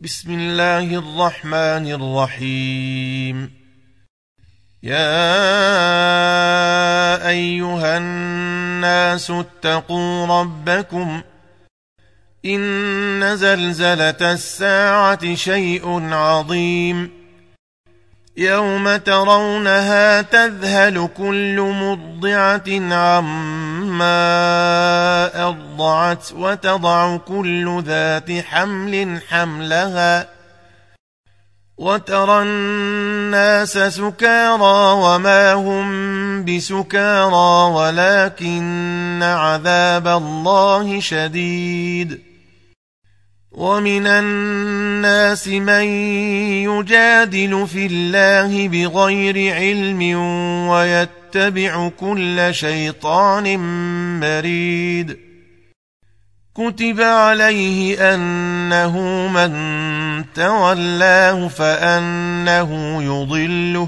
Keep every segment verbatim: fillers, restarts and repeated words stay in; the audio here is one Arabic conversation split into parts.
بسم الله الرحمن الرحيم. يا أيها الناس اتقوا ربكم إن زلزلة الساعة شيء عظيم يوم ترونها تذهل كل مرضعة عما أرضعت وتضع كل ذات حمل حملها وترى الناس سكارى وما هم بسكارى ولكن عذاب الله شديد. ومن الناس من يجادل في الله بغير علم ويتبع كل شيطان مريد. كتب عليه أنه من تولاه فأنه يضله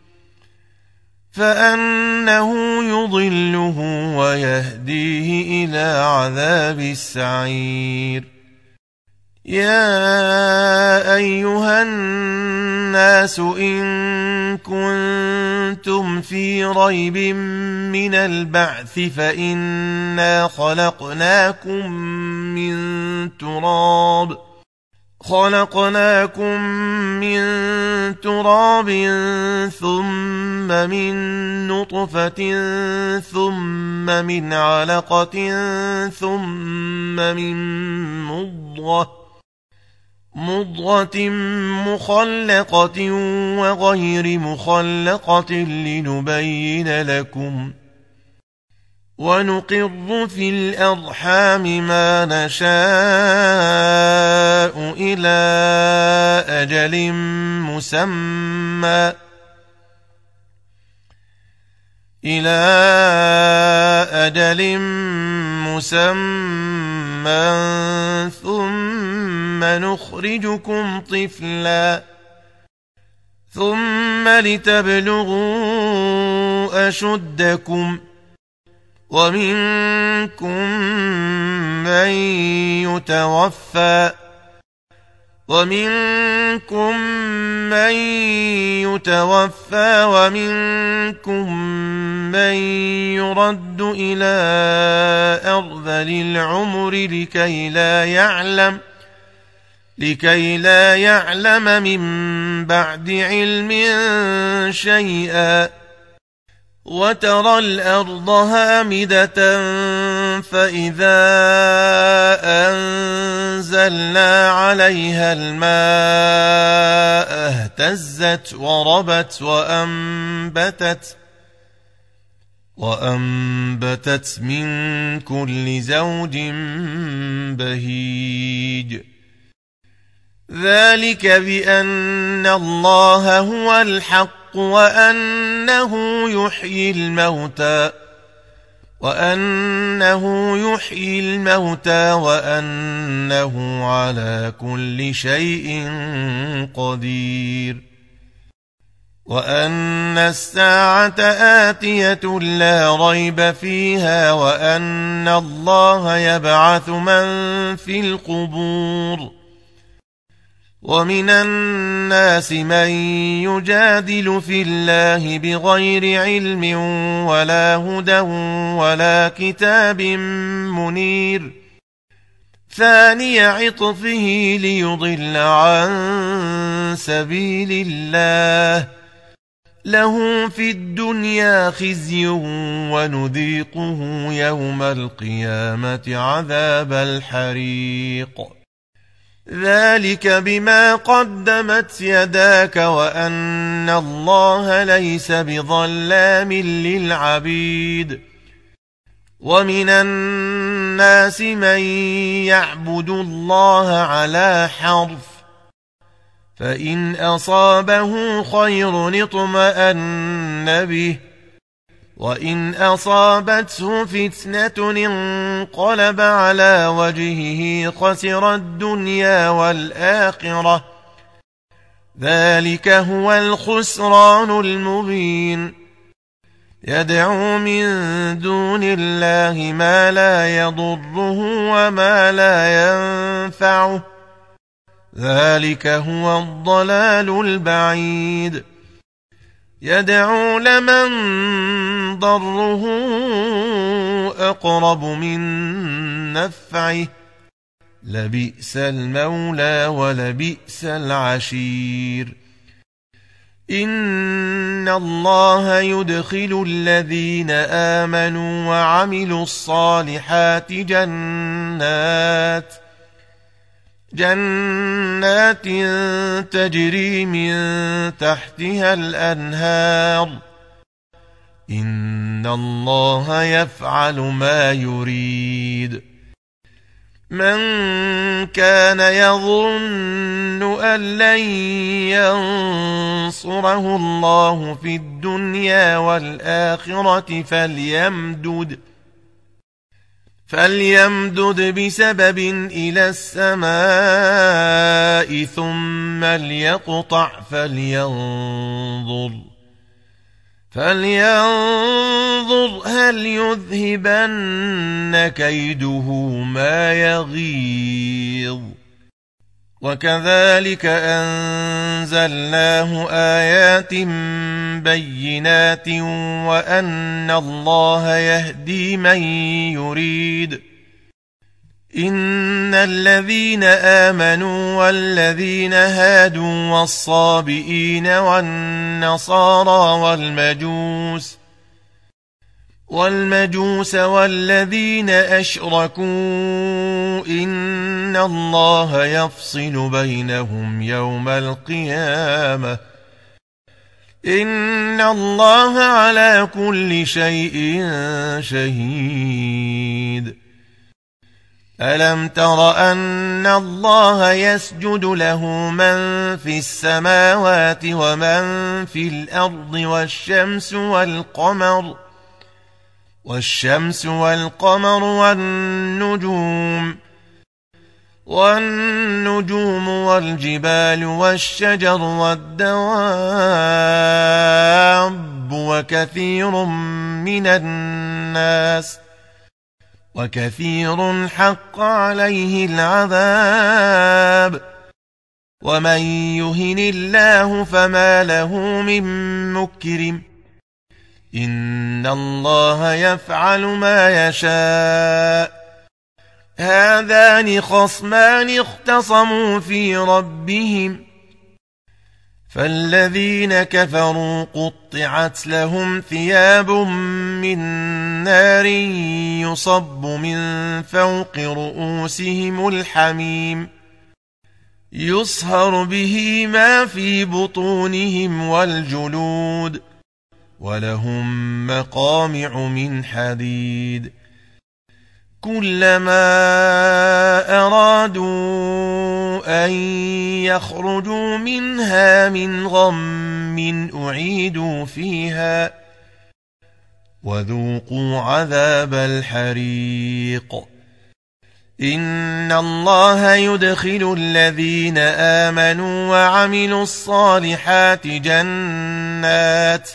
فأنه يضله ويهديه إلى عذاب السعير. يا أيها الناس إن كنتم في ريب من البعث فإنا خلقناكم من تراب خلقناكم من تراب ثم من نطفة ثم من علقة ثم من مضغة مضغة مخلقة وغير مخلقة لنبين لكم ونقر في الأرحام ما نشاء إلى أجل مسمى إلى أجل مسمى ثم نخرجكم طفلا ثم لتبلغوا أشدكم ومنكم من يتوفى ومنكم من يتوفى ومنكم من يرد إلى أرذل العمر لكي لا يعلم لكي لا يعلم من بعد علم شيئا. وترى الأرض هامدة فإذا أنزلنا عليها الماء اهتزت وربت وأنبتت وأنبتت من كل زوج بهيج. ذلك بأن الله هو الحق وأنه يحيي الموتى وأنه يحيي الموتى وأنه على كل شيء قدير. وأن الساعة آتية لا ريب فيها وأن الله يبعث من في القبور. ومن الناس من يجادل في الله بغير علم ولا هدى ولا كتاب منير. ثاني عطفه ليضل عن سبيل الله له في الدنيا خزي ونذيقه يوم القيامة عذاب الحريق. ذلك بما قدمت يداك وأن الله ليس بظلام للعبيد. ومن الناس من يعبد الله على حرف فإن أصابه خير اطمأن به وإن أصابته فتنة انقلب على وجهه خسر الدنيا والآخرة. ذلك هو الخسران المبين. يدعو من دون الله ما لا يضره وما لا ينفعه ذلك هو الضلال البعيد يدعو لمن ضره أقرب من نفعه لبئس المولى ولبئس العشير إن الله يدخل الذين آمنوا وعملوا الصالحات جنات جنات تجري من تحتها الأنهار إن الله يفعل ما يريد من كان يظن أن لن ينصره الله في الدنيا والآخرة فليمدد فليمدد بسبب إلى السماء ثم ليقطع فلينظر فلينظر هل يذهبن كيده ما يغيظ وكذلك أنزلناه آيات بينات وأن الله يهدي من يريد إن الذين آمنوا والذين هادوا والصابئين والنصارى والمجوس والمجوس والذين أشركوا إن الله يفصل بينهم يوم القيامة إن الله على كل شيء شهيد ألم تر أن الله يسجد له من في السماوات ومن في الأرض والشمس والقمر والشمس والقمر والنجوم والنجوم والجبال والشجر والدواب وكثير من الناس وكثير حق عليه العذاب ومن يهن الله فما له من مكرم إن الله يفعل ما يشاء هذان خصمان اختصموا في ربهم فالذين كفروا قطعت لهم ثياب من نار يصب من فوق رؤوسهم الحميم يصهر به ما في بطونهم والجلود ولهم مقامع من حديد كلما أرادوا أن يخرجوا منها من غم أعيدوا فيها وذوقوا عذاب الحريق إن الله يدخل الذين آمنوا وعملوا الصالحات جنات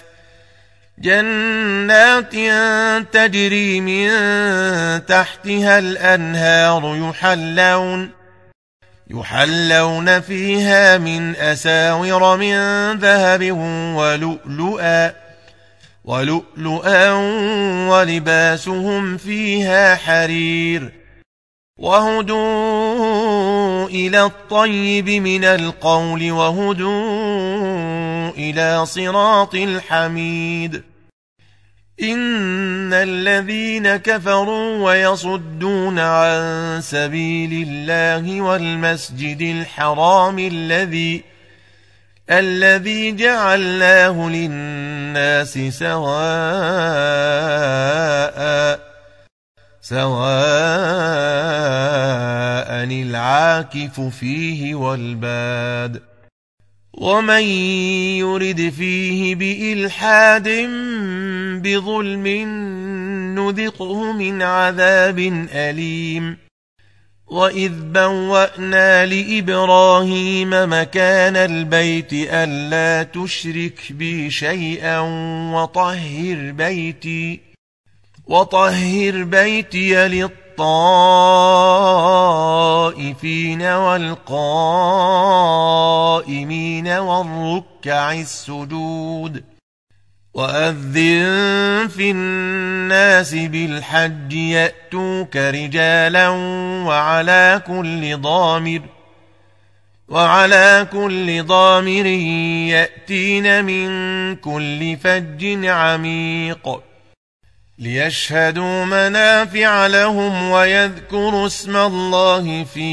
جنات تجري من تحتها الأنهار يحلون يحلون فيها من أساور من ذهب ولؤلؤا ولؤلؤا ولباسهم فيها حرير وهدوا إلى الطيب من القول وهدوا إلى صراط الحميد إن الذين كفروا ويصدون عن سبيل الله والمسجد الحرام الذي الذي جعلناه للناس سواء سواء العاكف فيه والباد ومن يرد فيه بإلحاد بظلم نذقه من عذاب أليم وإذ بوأنا لإبراهيم مكان البيت ألا تشرك بي شيئا وطهر بيتي وطهر بيتي الطائفين والقائمين والركع السجود وأذن في الناس بالحج يأتوك رجالا وعلى كل ضامر وعلى كل ضامر يأتين من كل فج عميق ليشهدوا منافع لهم ويذكروا اسم الله في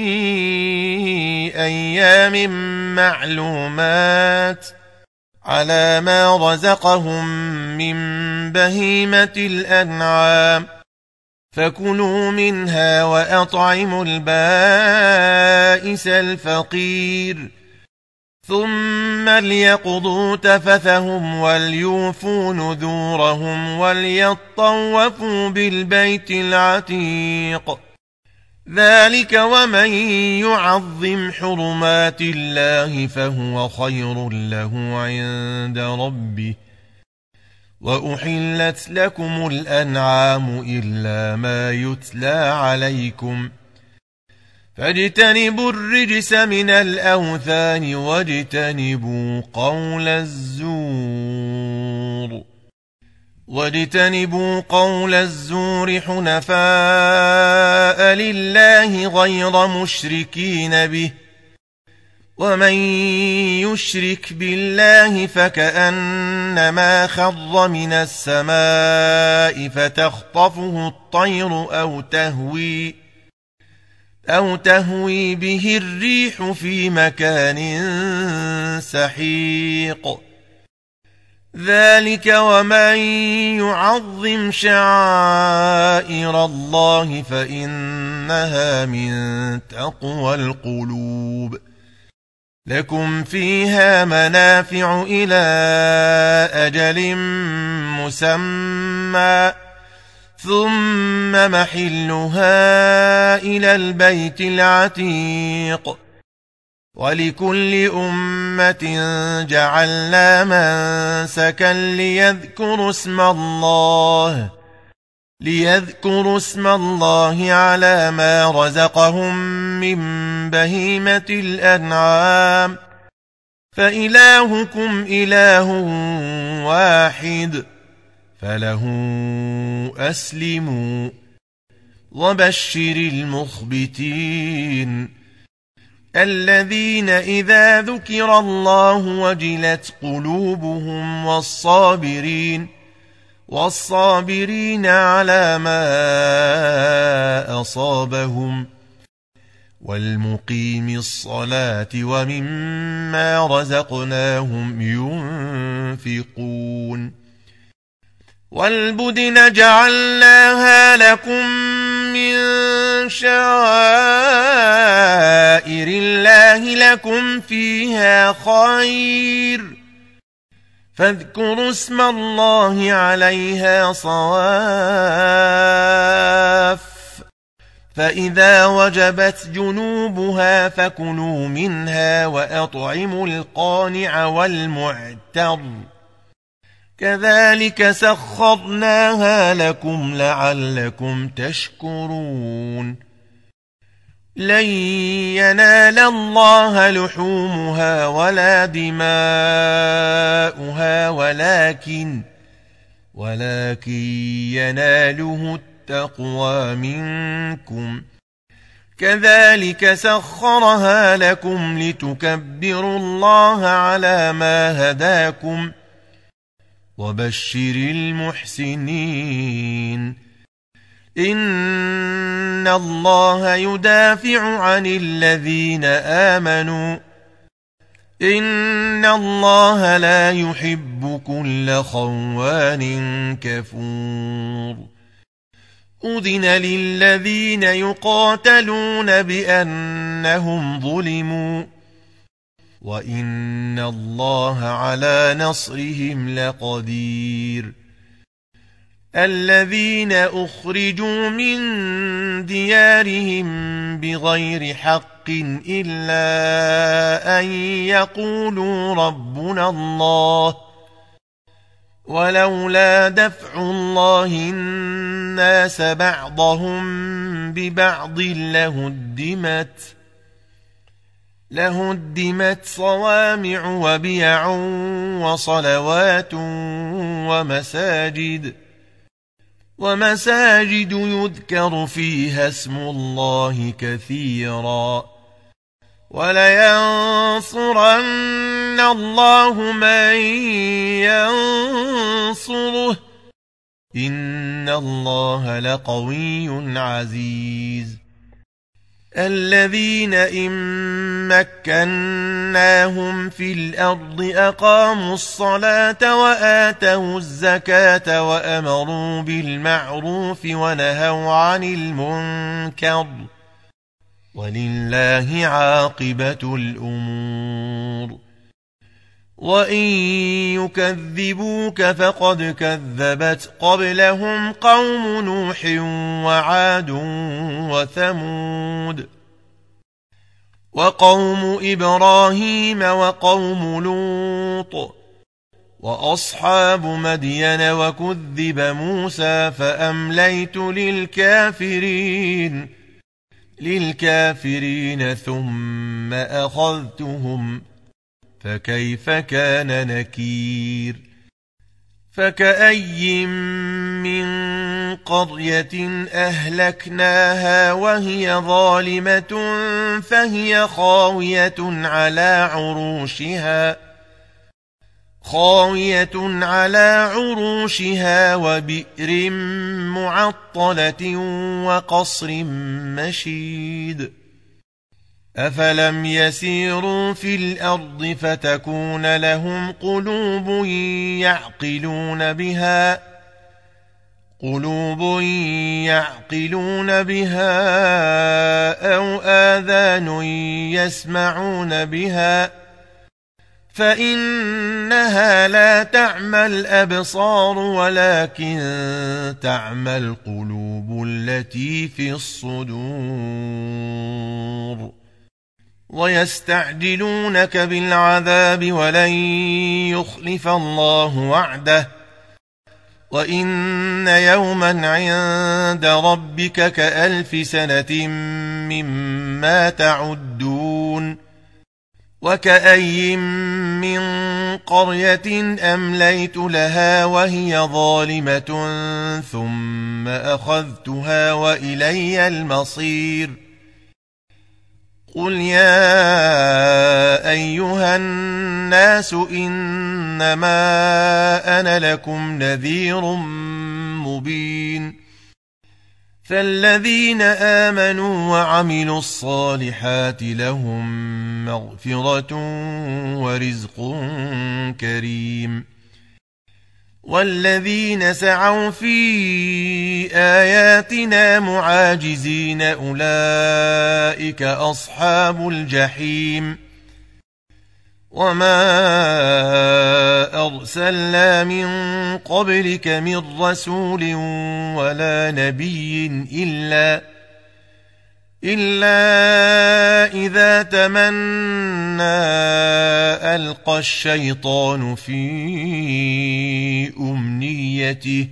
أيام معلومات على ما رزقهم من بهيمة الأنعام فكلوا منها وأطعموا البائس الفقير ثم ليقضوا تفثهم وليوفوا نذورهم وليطوفوا بالبيت العتيق ذلك ومن يعظم حرمات الله فهو خير له عند ربه وأحلت لكم الأنعام إلا ما يتلى عليكم فاجتنبوا الرجس من الأوثان واجتنبوا قول الزور واجتنبوا قول الزور حنفاء لله غير مشركين به ومن يشرك بالله فكأنما خر من السماء فتخطفه الطير أو تهوي أو تهوي به الريح في مكان سحيق ذلك ومن يعظم شعائر الله فإنها من تقوى القلوب لكم فيها منافع إلى أجل مسمى ثم محلها إلى البيت العتيق ولكل أمة جعلنا منسكا ليذكروا اسم الله ليذكروا اسم الله على ما رزقهم من بهيمة الأنعام فإلهكم إله واحد فله أسلموا وبشر المخبتين الذين إذا ذكر الله وجلت قلوبهم والصابرين والصابرين على ما أصابهم والمقيم الصلاة ومما رزقناهم ينفقون والبدن جعلناها لكم من شعائر الله لكم فيها خير فاذكروا اسم الله عليها صواف فإذا وجبت جنوبها فكلوا منها وأطعموا القانع والمعتر كذلك سخرناها لكم لعلكم تشكرون لن ينال الله لحومها ولا دماؤها ولكن ولكن يناله التقوى منكم كذلك سخرها لكم لتكبروا الله على ما هداكم وبشر المحسنين إن الله يدافع عن الذين آمنوا إن الله لا يحب كل خوان كفور أذن للذين يقاتلون بأنهم ظلموا وإن الله على نصرهم لقدير الذين أخرجوا من ديارهم بغير حق إلا أن يقولوا ربنا الله ولولا دفع الله الناس بعضهم ببعض لهدمت لهدمت صوامع وبيع وصلوات ومساجد ومساجد يذكر فيها اسم الله كثيرا ولينصرن الله من ينصره إن الله لقوي عزيز الذين إن مكناهم في الأرض أقاموا الصلاة وآتوا الزكاة وأمروا بالمعروف ونهوا عن المنكر ولله عاقبة الأمور وإن يكذبوك فقد كذبت قبلهم قوم نوح وعاد وثمود وقوم إبراهيم وقوم لوط وأصحاب مدين وكذب موسى فأمليت للكافرين للكافرين ثم أخذتهم فكيف كان نكير فكأي من قرية أهلكناها وهي ظالمة فهي خاوية على عروشها خاوية على عروشها وبئر معطلة وقصر مشيد أفلم يسيروا في الأرض فتكون لهم قلوب يعقلون بها قلوب يعقلون بها أو آذان يسمعون بها فإنها لا تعمى الأبصار ولكن تعمى القلوب التي في الصدور ويستعجلونك بالعذاب ولن يخلف الله وعده وإن يوما عند ربك كألف سنة مما تعدون وكأي من قرية أمليت لها وهي ظالمة ثم أخذتها وإلي المصير قل يا أيها الناس إنما أنا لكم نذير مبين فالذين آمنوا وعملوا الصالحات لهم مغفرة ورزق كريم والذين سعوا في آياتنا معاجزين أولئك أصحاب الجحيم وما أرسلنا من قبلك من رسول ولا نبي إلا إلا إذا تمنى ألقى الشيطان في أمنيته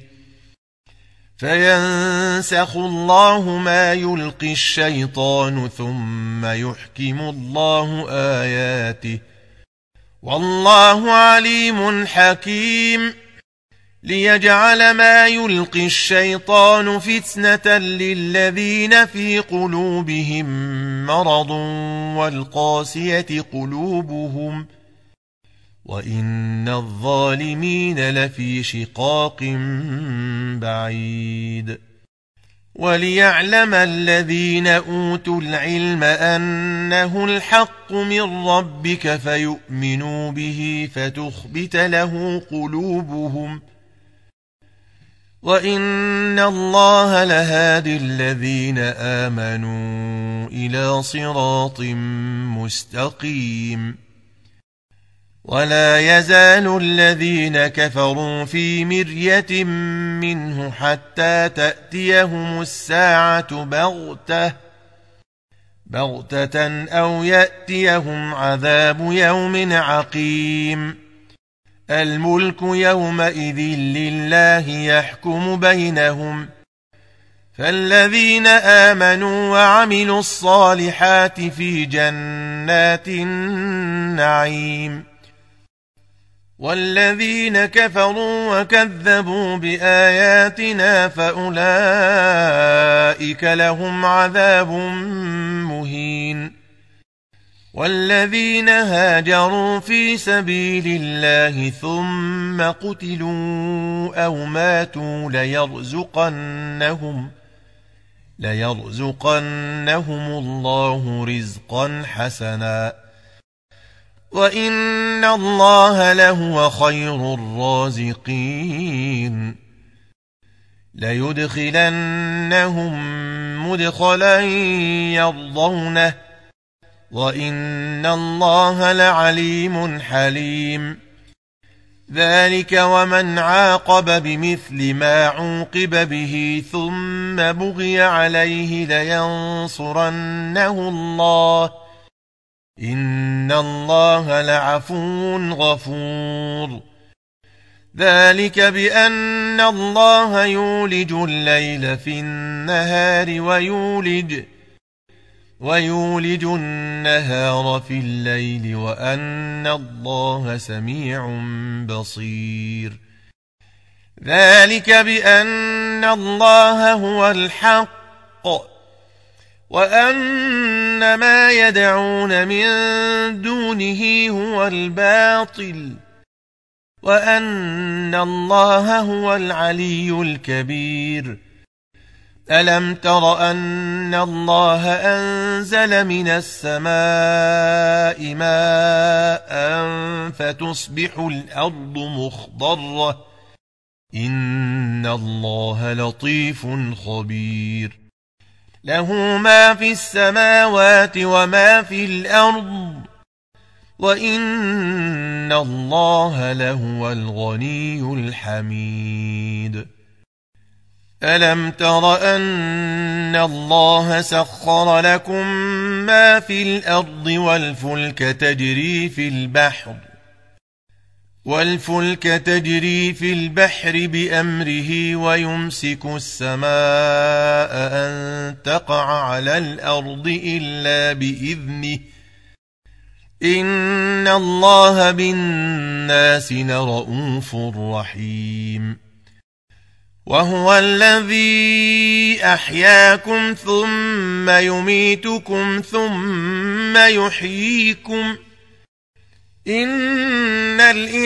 فينسخ الله ما يلقي الشيطان ثم يحكم الله آياته والله عليم حكيم ليجعل ما يلقي الشيطان فتنة للذين في قلوبهم مرض والقاسية قلوبهم وإن الظالمين لفي شقاق بعيد وليعلم الذين أوتوا العلم أنه الحق من ربك فيؤمنوا به فتخبت له قلوبهم وإن الله لهادي الذين آمنوا إلى صراط مستقيم ولا يزال الذين كفروا في مرية منه حتى تأتيهم الساعة بغتة بغتة أو يأتيهم عذاب يوم عقيم الملك يومئذ لله يحكم بينهم فالذين آمنوا وعملوا الصالحات في جنات النعيم والذين كفروا وكذبوا بآياتنا فأولئك لهم عذاب مهين والذين هاجروا في سبيل الله ثم قتلوا أو ماتوا ليرزقنهم ليرزقنهم الله رزقا حسنا وإن الله لهو خير الرازقين ليدخلنهم مدخلا يرضونه وإن الله لعليم حليم ذلك ومن عاقب بمثل ما عوقب به ثم بغي عليه لينصرنه الله إن الله لعفو غفور ذلك بأن الله يولج الليل في النهار ويولج ويولج النهار في الليل وأن الله سميع بصير ذلك بأن الله هو الحق وأن ما يدعون من دونه هو الباطل وأن الله هو العلي الكبير ألم تر أن الله أنزل من السماء ماء فتصبح الأرض مخضرة إن الله لطيف خبير له ما في السماوات وما في الأرض وإن الله لهو الغني الحميد ألم تر أن الله سخر لكم ما في الأرض والفلك تجري في البحر والفلك تجري في البحر بأمره ويمسك السماء أن تقع على الأرض إلا بإذنه إن الله بالناس لرءوف رحيم وهو الذي أحياكم ثم يميتكم ثم يحييكم إن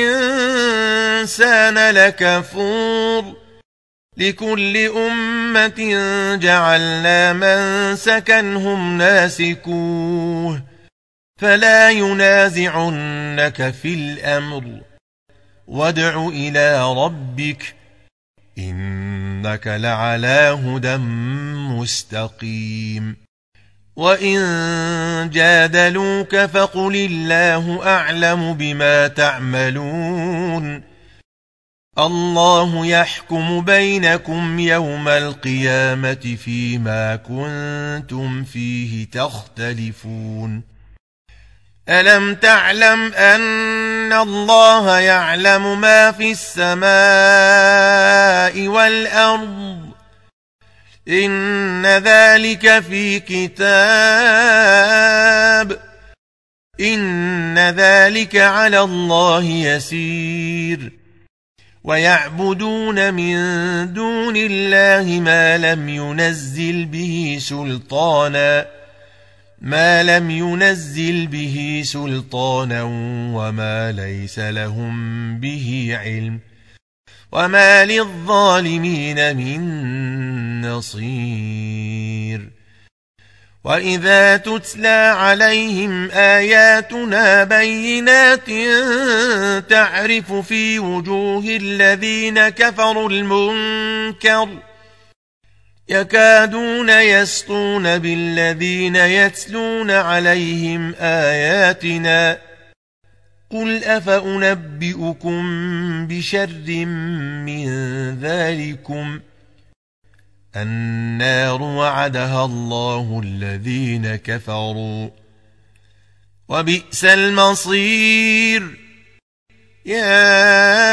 الإنسان لكفور لكل أمة جعلنا منسكا هم ناسكوه فلا ينازعنك في الأمر وادع إلى ربك إنك لعلى هدى مستقيم وإن جادلوك فقل الله أعلم بما تعملون الله يحكم بينكم يوم القيامة فيما كنتم فيه تختلفون ألم تعلم أن الله يعلم ما في السماء والأرض إن ذلك في كتاب إن ذلك على الله يسير ويعبدون من دون الله ما لم ينزل به سلطانا ما لم ينزل به سلطانا وما ليس لهم به علم وما للظالمين من نصير وإذا تتلى عليهم آياتنا بينات تعرف في وجوه الذين كفروا المنكر يكادون يسطون بالذين يتلون عليهم آياتنا قل أفأنبئكم بشر من ذلكم النار وعدها الله الذين كفروا وبئس المصير يا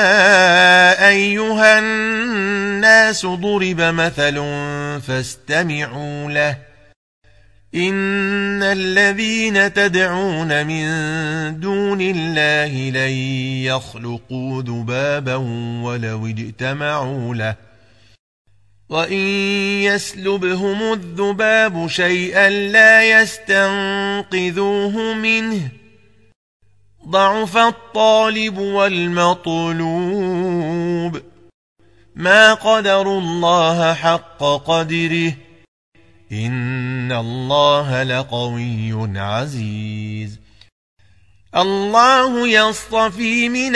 أيها الناس ضرب مثل فاستمعوا له إن الذين تدعون من دون الله لن يخلقوا ذبابا ولو اجتمعوا له وإن يسلبهم الذباب شيئا لا يستنقذوه منه ضعف الطالب والمطلوب ما قدروا الله حق قدره إن الله لقوي عزيز الله يصطفي من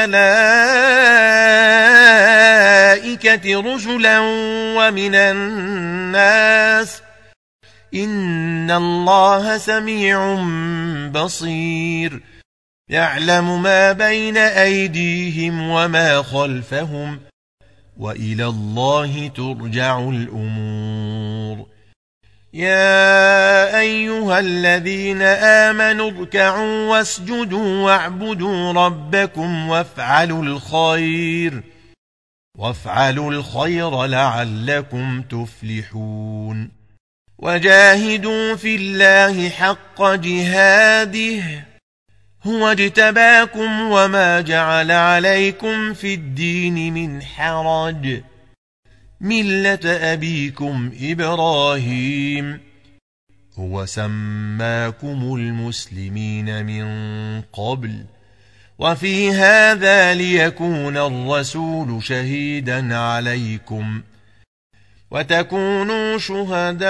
الملائكة رسلا ومن الناس إن الله سميع بصير يعلم ما بين أيديهم وما خلفهم وإلى الله ترجع الأمور يا أيها الذين آمنوا اركعوا واسجدوا واعبدوا ربكم وافعلوا الخير وافعلوا الخير لعلكم تفلحون وجاهدوا في الله حق جهاده هو اجتباكم وما جعل عليكم في الدين من حرج ملة أبيكم إبراهيم هو سماكم المسلمين من قبل وفي هذا ليكون الرسول شهيدا عليكم وتكونوا شهداء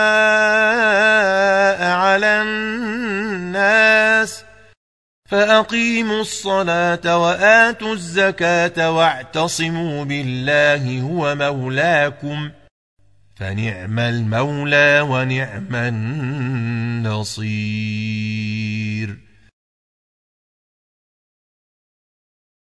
على الناس فأقيموا الصلاة وآتوا الزكاة واعتصموا بالله هو مولاكم فنعم المولى ونعم النصير.